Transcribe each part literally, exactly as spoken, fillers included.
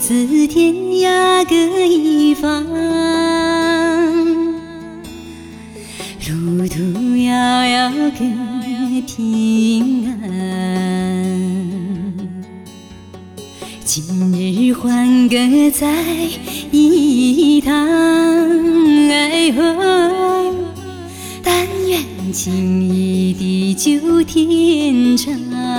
自天涯各一方，路途遥遥各平安。今日欢歌在一堂，哎吼！但愿情谊地久天长。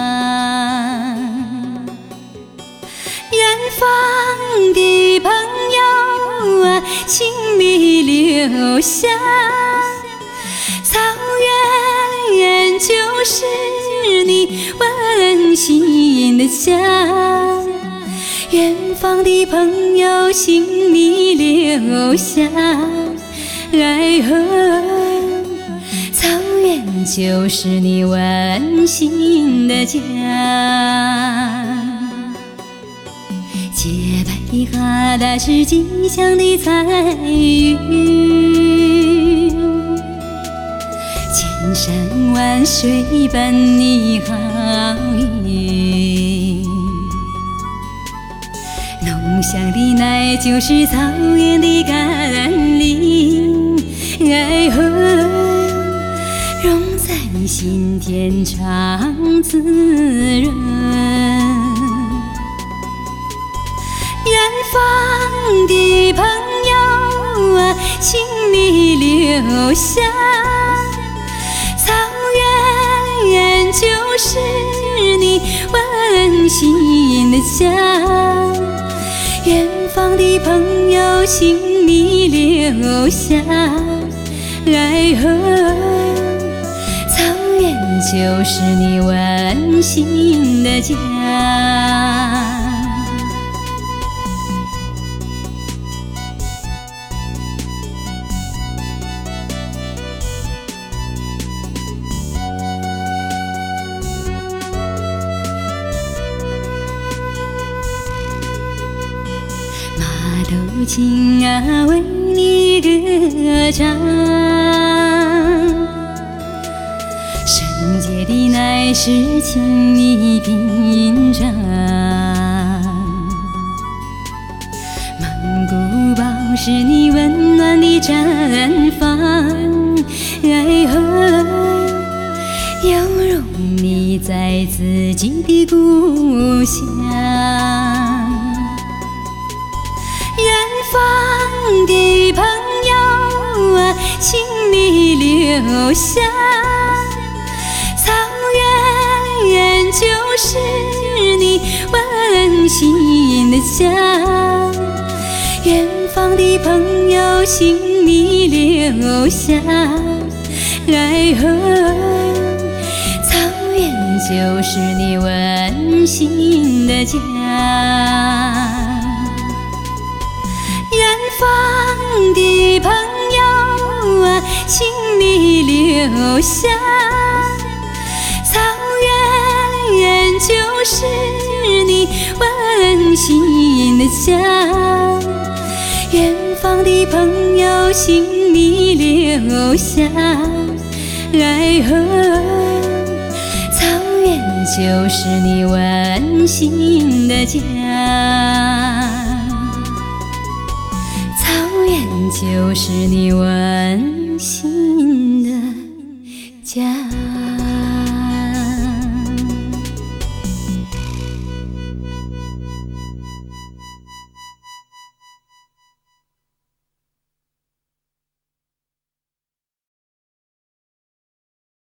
远方的朋友啊，请你留下，草原就是你温馨的家。远方的朋友，请你留下，哎吼！草原就是你温馨的家。洁白的哈达是吉祥的彩云，千山万水伴你好运。浓香的奶就是草原的甘霖，哎吼，融在你心田常滋润。远方的朋友啊，请你留下，草原就是你温馨的家。远方的朋友，请你留下，哎吼！草原就是你温馨的家。马头琴啊，为你歌唱，圣洁的乃是请你品尝，蒙古包是你温暖的毡房，哎吼，有容你在自己的故乡。远方的朋友啊，请你留下，草原就是你温馨的家。远方的朋友，请你留下，哎吼，草原就是你温馨的家。远方的朋友啊，请你留下，草原就是你温馨的家。远方的朋友，请你留下，哎吼，草原就是你温馨的家。草原就是你温馨的家。